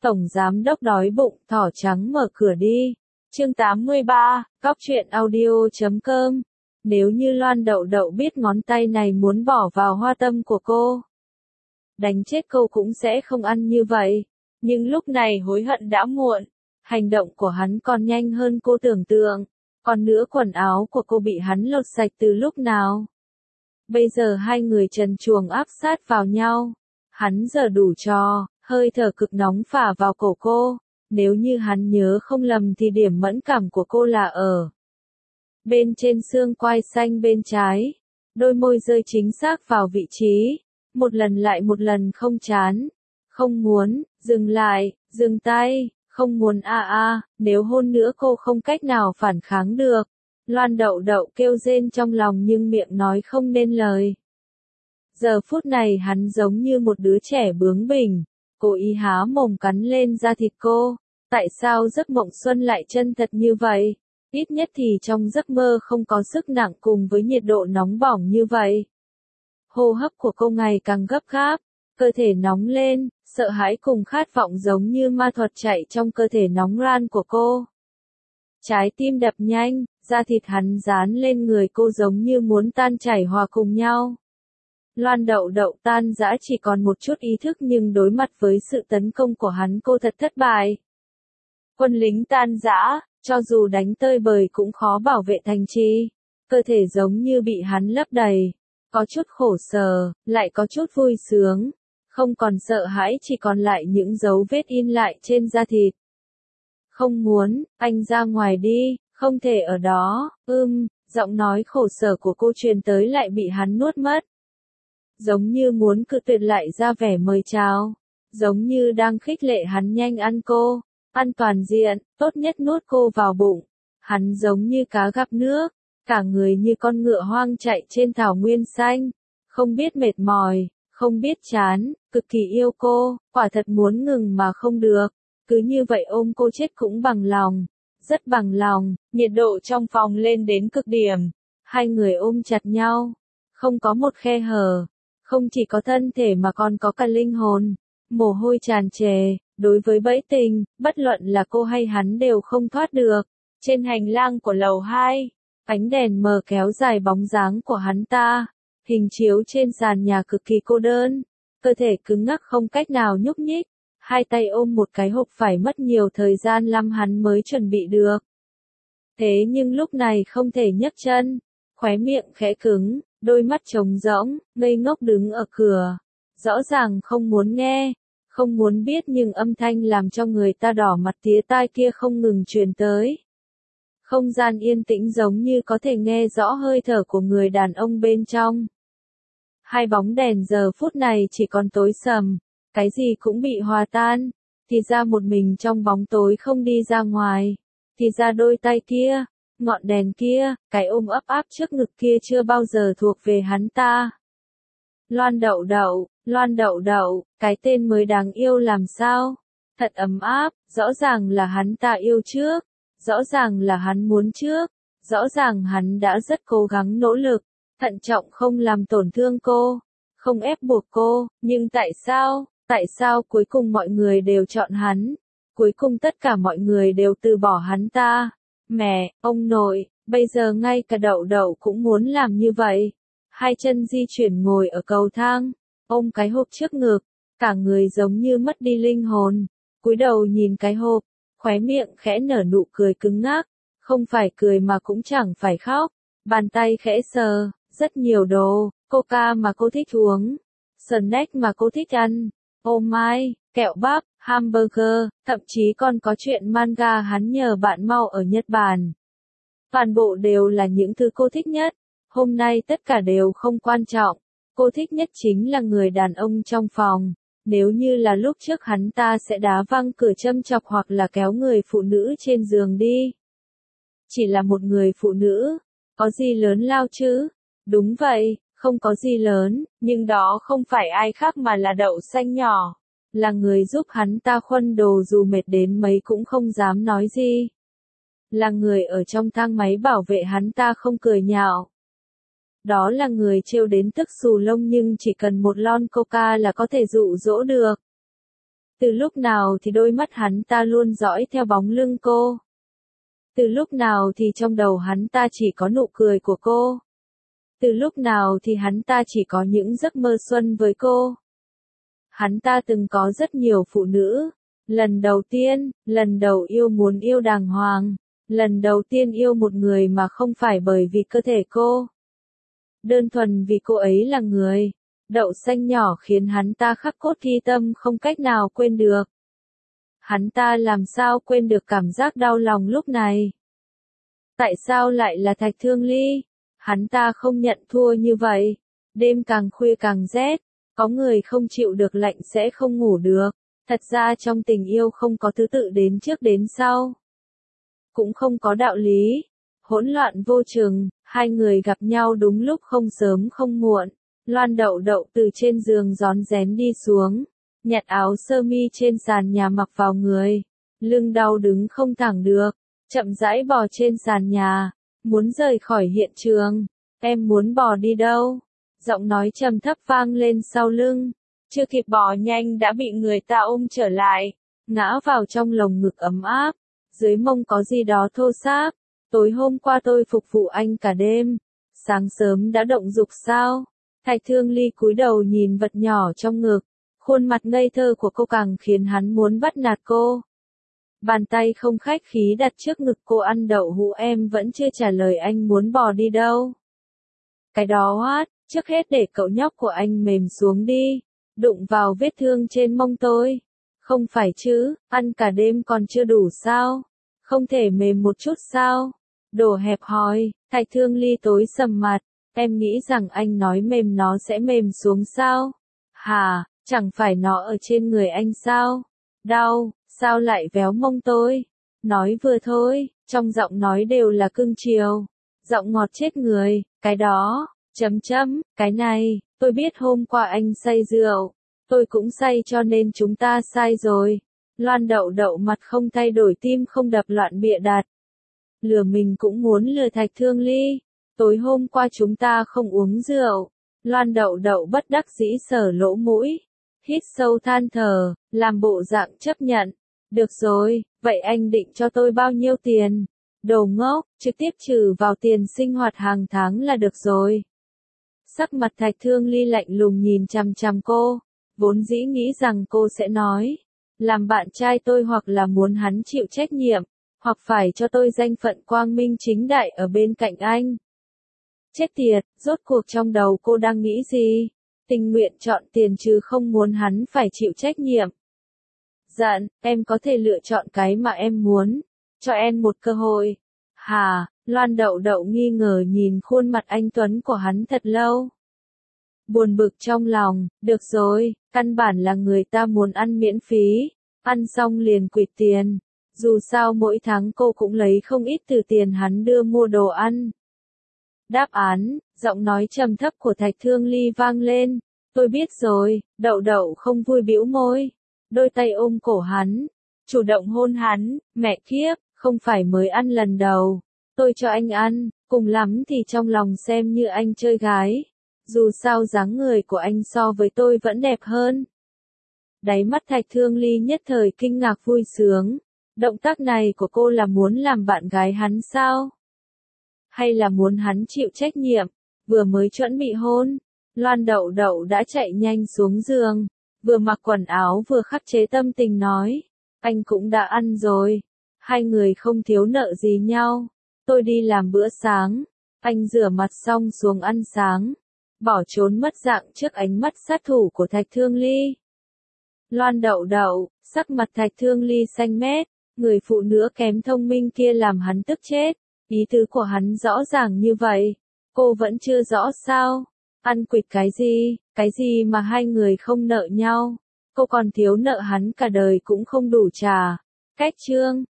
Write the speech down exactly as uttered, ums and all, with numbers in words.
Tổng giám đốc đói bụng, thỏ trắng mở cửa đi. Chương tám mươi ba, Cóc truyện audio chấm com. Nếu như Loan Đậu Đậu biết ngón tay này muốn bỏ vào hoa tâm của cô, đánh chết cô cũng sẽ không ăn như vậy. Nhưng lúc này hối hận đã muộn. Hành động của hắn còn nhanh hơn cô tưởng tượng. Còn nữa quần áo của cô bị hắn lột sạch từ lúc nào. Bây giờ hai người trần truồng áp sát vào nhau. Hắn giờ đủ trò, hơi thở cực nóng phả vào cổ cô. Nếu như hắn nhớ không lầm thì điểm mẫn cảm của cô là ở bên trên xương quai xanh bên trái. Đôi môi rơi chính xác vào vị trí. Một lần lại một lần không chán. Không muốn, dừng lại, dừng tay, không muốn a à a, à, nếu hôn nữa cô không cách nào phản kháng được. Loan Đậu Đậu kêu rên trong lòng nhưng miệng nói không nên lời. Giờ phút này hắn giống như một đứa trẻ bướng bỉnh, cố ý há mồm cắn lên da thịt cô. Tại sao giấc mộng xuân lại chân thật như vậy? Ít nhất thì trong giấc mơ không có sức nặng cùng với nhiệt độ nóng bỏng như vậy. Hô hấp của cô ngày càng gấp gáp, cơ thể nóng lên, sợ hãi cùng khát vọng giống như ma thuật chạy trong cơ thể nóng ran của cô. Trái tim đập nhanh, da thịt hắn dán lên người cô giống như muốn tan chảy hòa cùng nhau. Loan Đậu Đậu tan rã chỉ còn một chút ý thức nhưng đối mặt với sự tấn công của hắn cô thật thất bại. Quân lính tan rã, cho dù đánh tơi bời cũng khó bảo vệ thành trì. Cơ thể giống như bị hắn lấp đầy. Có chút khổ sở, lại có chút vui sướng. Không còn sợ hãi chỉ còn lại những dấu vết in lại trên da thịt. Không muốn, anh ra ngoài đi, không thể ở đó, ưm, giọng nói khổ sở của cô truyền tới lại bị hắn nuốt mất. Giống như muốn cự tuyệt lại ra vẻ mời chào. Giống như đang khích lệ hắn nhanh ăn cô. Ăn toàn diện, tốt nhất nuốt cô vào bụng. Hắn giống như cá gặp nước, cả người như con ngựa hoang chạy trên thảo nguyên xanh. Không biết mệt mỏi, không biết chán, cực kỳ yêu cô, quả thật muốn ngừng mà không được. Cứ như vậy ôm cô chết cũng bằng lòng, rất bằng lòng, nhiệt độ trong phòng lên đến cực điểm. Hai người ôm chặt nhau, không có một khe hở, không chỉ có thân thể mà còn có cả linh hồn. Mồ hôi tràn trề, đối với bẫy tình, bất luận là cô hay hắn đều không thoát được. Trên hành lang của lầu hai, ánh đèn mờ kéo dài bóng dáng của hắn ta, hình chiếu trên sàn nhà cực kỳ cô đơn, cơ thể cứng ngắc không cách nào nhúc nhích, hai tay ôm một cái hộp phải mất nhiều thời gian lắm hắn mới chuẩn bị được. Thế nhưng lúc này không thể nhấc chân, khóe miệng khẽ cứng, đôi mắt trống rỗng, ngây ngốc đứng ở cửa, rõ ràng không muốn nghe. Không muốn biết nhưng âm thanh làm cho người ta đỏ mặt tía tai kia không ngừng truyền tới. Không gian yên tĩnh giống như có thể nghe rõ hơi thở của người đàn ông bên trong. Hai bóng đèn giờ phút này chỉ còn tối sầm, cái gì cũng bị hòa tan. Thì ra một mình trong bóng tối không đi ra ngoài. Thì ra đôi tay kia, ngọn đèn kia, cái ôm ấp áp trước ngực kia chưa bao giờ thuộc về hắn ta. Loan Đậu Đậu, Loan Đậu Đậu, cái tên mới đáng yêu làm sao? Thật ấm áp, rõ ràng là hắn ta yêu trước, rõ ràng là hắn muốn trước, rõ ràng hắn đã rất cố gắng nỗ lực, thận trọng không làm tổn thương cô, không ép buộc cô, nhưng tại sao, tại sao cuối cùng mọi người đều chọn hắn? Cuối cùng tất cả mọi người đều từ bỏ hắn ta. Mẹ, ông nội, bây giờ ngay cả Đậu Đậu cũng muốn làm như vậy. Hai chân di chuyển ngồi ở cầu thang, ôm cái hộp trước ngực, cả người giống như mất đi linh hồn, cúi đầu nhìn cái hộp, khóe miệng khẽ nở nụ cười cứng ngắc, không phải cười mà cũng chẳng phải khóc, bàn tay khẽ sờ, rất nhiều đồ, coca mà cô thích uống, snack mà cô thích ăn, ô mai, kẹo bắp, hamburger, thậm chí còn có chuyện manga hắn nhờ bạn mau ở Nhật Bản. Toàn bộ đều là những thứ cô thích nhất. Hôm nay tất cả đều không quan trọng, cô thích nhất chính là người đàn ông trong phòng. Nếu như là lúc trước hắn ta sẽ đá văng cửa châm chọc hoặc là kéo người phụ nữ trên giường đi. Chỉ là một người phụ nữ, có gì lớn lao chứ? Đúng vậy, không có gì lớn, nhưng đó không phải ai khác mà là Đậu Xanh nhỏ. Là người giúp hắn ta khuân đồ dù mệt đến mấy cũng không dám nói gì. Là người ở trong thang máy bảo vệ hắn ta không cười nhạo. Đó là người trêu đến tức xù lông nhưng chỉ cần một lon coca là có thể dụ dỗ được. Từ lúc nào thì đôi mắt hắn ta luôn dõi theo bóng lưng cô. Từ lúc nào thì trong đầu hắn ta chỉ có nụ cười của cô. Từ lúc nào thì hắn ta chỉ có những giấc mơ xuân với cô. Hắn ta từng có rất nhiều phụ nữ. Lần đầu tiên, lần đầu yêu muốn yêu đàng hoàng. Lần đầu tiên yêu một người mà không phải bởi vì cơ thể cô. Đơn thuần vì cô ấy là người. Đậu xanh nhỏ khiến hắn ta khắc cốt ghi tâm không cách nào quên được. Hắn ta làm sao quên được cảm giác đau lòng lúc này. Tại sao lại là Thạch Thương Ly? Hắn ta không nhận thua như vậy. Đêm càng khuya càng rét. Có người không chịu được lạnh sẽ không ngủ được. Thật ra trong tình yêu không có thứ tự đến trước đến sau. Cũng không có đạo lý. Hỗn loạn vô chừng, hai người gặp nhau đúng lúc không sớm không muộn. Loan Đậu Đậu từ trên giường rón rén đi xuống, nhặt áo sơ mi trên sàn nhà mặc vào người. Lưng đau đứng không thẳng được, chậm rãi bò trên sàn nhà, muốn rời khỏi hiện trường. Em muốn bò đi đâu? Giọng nói trầm thấp vang lên sau lưng. Chưa kịp bò nhanh đã bị người ta ôm trở lại, ngã vào trong lồng ngực ấm áp. Dưới mông có gì đó thô ráp. Tối hôm qua tôi phục vụ anh cả đêm. Sáng sớm đã động dục sao? Thạch Thương Ly cúi đầu nhìn vật nhỏ trong ngực. Khuôn mặt ngây thơ của cô càng khiến hắn muốn bắt nạt cô. Bàn tay không khách khí đặt trước ngực cô. Ăn đậu hũ em vẫn chưa trả lời anh muốn bò đi đâu. Cái đó Hoát, trước hết để cậu nhóc của anh mềm xuống đi. Đụng vào vết thương trên mông tôi. Không phải chứ, ăn cả đêm còn chưa đủ sao? Không thể mềm một chút sao? Đồ hẹp hòi. Thạch Thương Ly tối sầm mặt. Em nghĩ rằng anh nói mềm nó sẽ mềm xuống sao? Hà, chẳng phải nó ở trên người anh sao? Đau, sao lại véo mông tôi? Nói vừa thôi, trong giọng nói đều là cưng chiều. Giọng ngọt chết người, cái đó, chấm chấm, cái này, tôi biết hôm qua anh say rượu. Tôi cũng say cho nên chúng ta sai rồi. Loan Đậu Đậu mặt không thay đổi tim không đập loạn bịa đặt. Lừa mình cũng muốn lừa Thạch Thương Ly. Tối hôm qua chúng ta không uống rượu. Loan Đậu Đậu bất đắc dĩ sờ lỗ mũi. Hít sâu than thở, làm bộ dạng chấp nhận. Được rồi, vậy anh định cho tôi bao nhiêu tiền? Đồ ngốc, trực tiếp trừ vào tiền sinh hoạt hàng tháng là được rồi. Sắc mặt Thạch Thương Ly lạnh lùng nhìn chằm chằm cô. Vốn dĩ nghĩ rằng cô sẽ nói. Làm bạn trai tôi hoặc là muốn hắn chịu trách nhiệm. Hoặc phải cho tôi danh phận quang minh chính đại ở bên cạnh anh. Chết tiệt, rốt cuộc trong đầu cô đang nghĩ gì? Tình nguyện chọn tiền chứ không muốn hắn phải chịu trách nhiệm. Dặn, em có thể lựa chọn cái mà em muốn. Cho em một cơ hội. Hà, Loan Đậu Đậu nghi ngờ nhìn khuôn mặt anh Tuấn của hắn thật lâu. Buồn bực trong lòng, được rồi, căn bản là người ta muốn ăn miễn phí. Ăn xong liền quỵt tiền. Dù sao mỗi tháng cô cũng lấy không ít từ tiền hắn đưa mua đồ ăn. Đáp án, giọng nói trầm thấp của Thạch Thương Ly vang lên. Tôi biết rồi. Đậu Đậu không vui bĩu môi. Đôi tay ôm cổ hắn. Chủ động hôn hắn. Mẹ kiếp, không phải mới ăn lần đầu. Tôi cho anh ăn, cùng lắm thì trong lòng xem như anh chơi gái. Dù sao dáng người của anh so với tôi vẫn đẹp hơn. Đáy mắt Thạch Thương Ly nhất thời kinh ngạc vui sướng. Động tác này của cô là muốn làm bạn gái hắn sao? Hay là muốn hắn chịu trách nhiệm? Vừa mới chuẩn bị hôn, Loan Đậu Đậu đã chạy nhanh xuống giường, vừa mặc quần áo vừa khắc chế tâm tình nói. Anh cũng đã ăn rồi. Hai người không thiếu nợ gì nhau. Tôi đi làm bữa sáng. Anh rửa mặt xong xuống ăn sáng. Bỏ trốn mất dạng trước ánh mắt sát thủ của Thạch Thương Ly. Loan Đậu Đậu, sắc mặt Thạch Thương Ly xanh mét. Người phụ nữ kém thông minh kia làm hắn tức chết. Ý tứ của hắn rõ ràng như vậy. Cô vẫn chưa rõ sao? Ăn quỵt cái gì? Cái gì mà hai người không nợ nhau? Cô còn thiếu nợ hắn cả đời cũng không đủ trả. Cách chương